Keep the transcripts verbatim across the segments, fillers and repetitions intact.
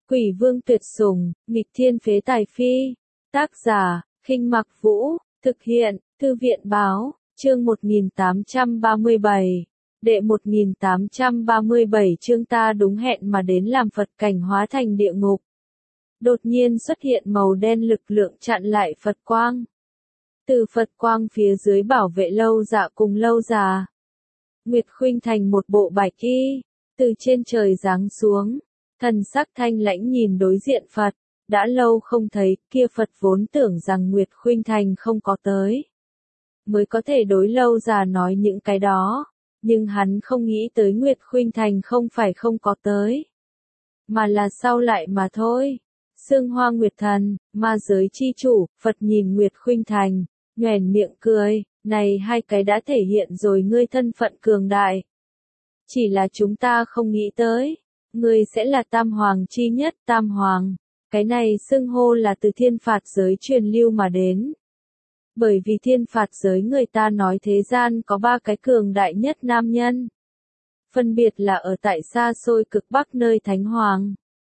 Quỷ vương tuyệt sủng, nghịch thiên phế tài phi. Tác giả, Khinh Mặc Vũ, thực hiện, Thư viện báo, chương một nghìn tám trăm ba mươi bảy. Đệ một nghìn tám trăm ba mươi bảy chương ta đúng hẹn mà đến làm Phật cảnh hóa thành địa ngục. Đột nhiên xuất hiện màu đen lực lượng chặn lại Phật quang. Từ Phật quang phía dưới bảo vệ Lâu Dạ cùng Lâu Già. Nguyệt Khuynh thành một bộ bạch y, từ trên trời giáng xuống, thần sắc thanh lãnh nhìn đối diện Phật, đã lâu không thấy, kia Phật vốn tưởng rằng Nguyệt Khuynh thành không có tới, mới có thể đối Lâu Già nói những cái đó, nhưng hắn không nghĩ tới Nguyệt Khuynh thành không phải không có tới, mà là sau lại mà thôi. Sương Hoa Nguyệt Thần, ma giới chi chủ, Phật nhìn Nguyệt Khuynh thành, nhoẻn miệng cười, này hai cái đã thể hiện rồi ngươi thân phận cường đại. Chỉ là chúng ta không nghĩ tới, ngươi sẽ là tam hoàng chi nhất tam hoàng. Cái này xưng hô là từ thiên phạt giới truyền lưu mà đến. Bởi vì thiên phạt giới người ta nói thế gian có ba cái cường đại nhất nam nhân. Phân biệt là ở tại xa xôi cực bắc nơi Thánh Hoàng.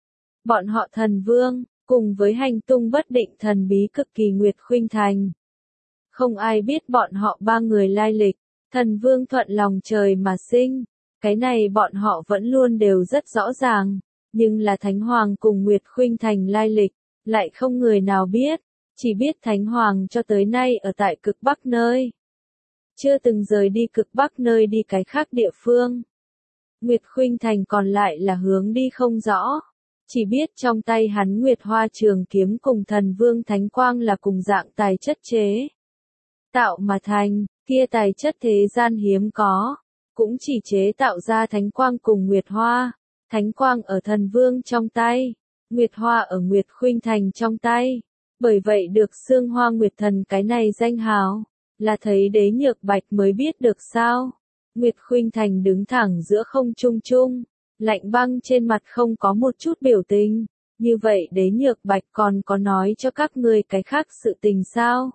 Bọn họ thần vương, cùng với hành tung bất định thần bí cực kỳ Nguyệt Khuynh thành. Không ai biết bọn họ ba người lai lịch, thần vương thuận lòng trời mà sinh. Cái này bọn họ vẫn luôn đều rất rõ ràng, nhưng là Thánh Hoàng cùng Nguyệt Khuynh thành lai lịch, lại không người nào biết, chỉ biết Thánh Hoàng cho tới nay ở tại cực bắc nơi. Chưa từng rời đi cực bắc nơi đi cái khác địa phương. Nguyệt Khuynh thành còn lại là hướng đi không rõ, chỉ biết trong tay hắn Nguyệt Hoa Trường kiếm cùng thần vương Thánh Quang là cùng dạng tài chất chế. Tạo mà thành, kia tài chất thế gian hiếm có, cũng chỉ chế tạo ra Thánh Quang cùng Nguyệt Hoa. Thánh Quang ở thần vương trong tay, Nguyệt Hoa ở Nguyệt Khuynh thành trong tay. Bởi vậy được Sương Hoa Nguyệt Thần cái này danh hào, là thấy Đế Nhược Bạch mới biết được sao. Nguyệt Khuynh thành đứng thẳng giữa không trung trung, lạnh băng trên mặt không có một chút biểu tình. Như vậy Đế Nhược Bạch còn có nói cho các ngươi cái khác sự tình sao?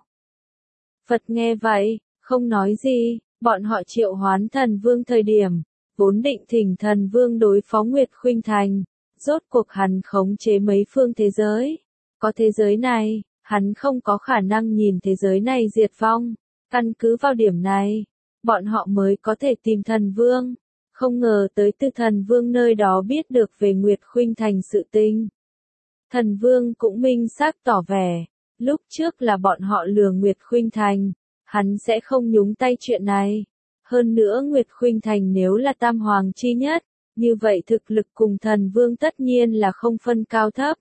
Phật nghe vậy, không nói gì, bọn họ triệu hoán thần vương thời điểm, vốn định thỉnh thần vương đối phó Nguyệt Khuynh thành, rốt cuộc hắn khống chế mấy phương thế giới. Có thế giới này, hắn không có khả năng nhìn thế giới này diệt vong, căn cứ vào điểm này, bọn họ mới có thể tìm thần vương. Không ngờ tới từ thần vương nơi đó biết được về Nguyệt Khuynh thành sự tình. Thần vương cũng minh xác tỏ vẻ, lúc trước là bọn họ lừa Nguyệt Khuynh thành, hắn sẽ không nhúng tay chuyện này. Hơn nữa Nguyệt Khuynh thành nếu là tam hoàng chi nhất, như vậy thực lực cùng thần vương tất nhiên là không phân cao thấp.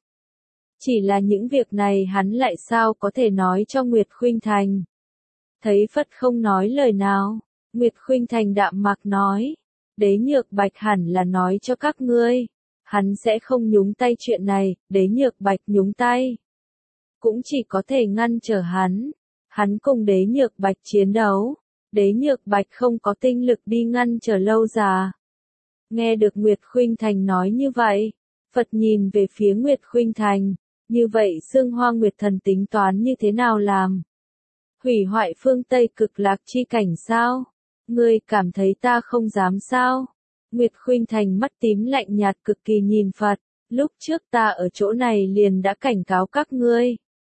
Chỉ là những việc này hắn lại sao có thể nói cho Nguyệt Khuynh thành. Thấy Phật không nói lời nào, Nguyệt Khuynh thành đạm mạc nói, Đế Nhược Bạch hẳn là nói cho các ngươi, hắn sẽ không nhúng tay chuyện này. Đế Nhược Bạch nhúng tay, cũng chỉ có thể ngăn trở hắn. Hắn cùng Đế Nhược Bạch chiến đấu, Đế Nhược Bạch không có tinh lực đi ngăn trở Lâu Già. Nghe được Nguyệt Khuynh thành nói như vậy, Phật nhìn về phía Nguyệt Khuynh thành, như vậy Sương Hoa Nguyệt Thần tính toán như thế nào làm? Hủy hoại phương Tây cực lạc chi cảnh sao? Ngươi cảm thấy ta không dám sao? Nguyệt Khuynh thành mắt tím lạnh nhạt cực kỳ nhìn Phật, lúc trước ta ở chỗ này liền đã cảnh cáo các ngươi.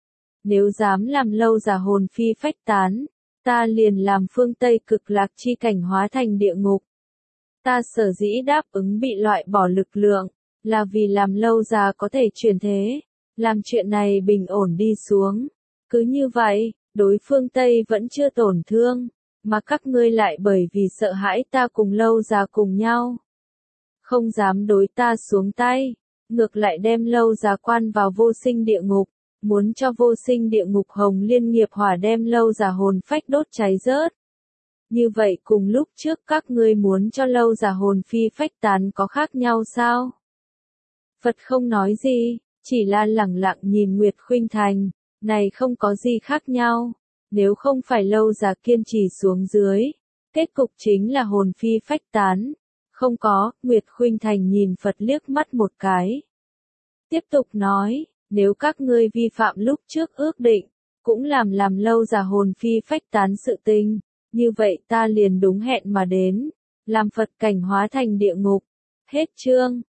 Nếu dám làm Lâu Già hồn phi phách tán, ta liền làm phương Tây cực lạc chi cảnh hóa thành địa ngục. Ta sở dĩ đáp ứng bị loại bỏ lực lượng, là vì làm Lâu Già có thể chuyển thế, làm chuyện này bình ổn đi xuống. Cứ như vậy, đối phương Tây vẫn chưa tổn thương, mà các ngươi lại bởi vì sợ hãi ta cùng Lâu Già cùng nhau, không dám đối ta xuống tay, ngược lại đem Lâu Già quan vào vô sinh địa ngục. Muốn cho vô sinh địa ngục hồng liên nghiệp hỏa đem Lâu Già hồn phách đốt cháy rớt. Như vậy cùng lúc trước các ngươi muốn cho Lâu Già hồn phi phách tán có khác nhau sao? Phật không nói gì, chỉ là lẳng lặng nhìn Nguyệt Khuynh thành, này không có gì khác nhau. Nếu không phải Lâu Già kiên trì xuống dưới, kết cục chính là hồn phi phách tán. Không có, Nguyệt Khuynh thành nhìn Phật liếc mắt một cái. Tiếp tục nói, nếu các ngươi vi phạm lúc trước ước định, cũng làm làm Lâu Già hồn phi phách tán sự tình, như vậy ta liền đúng hẹn mà đến, làm Phật cảnh hóa thành địa ngục. Hết chương.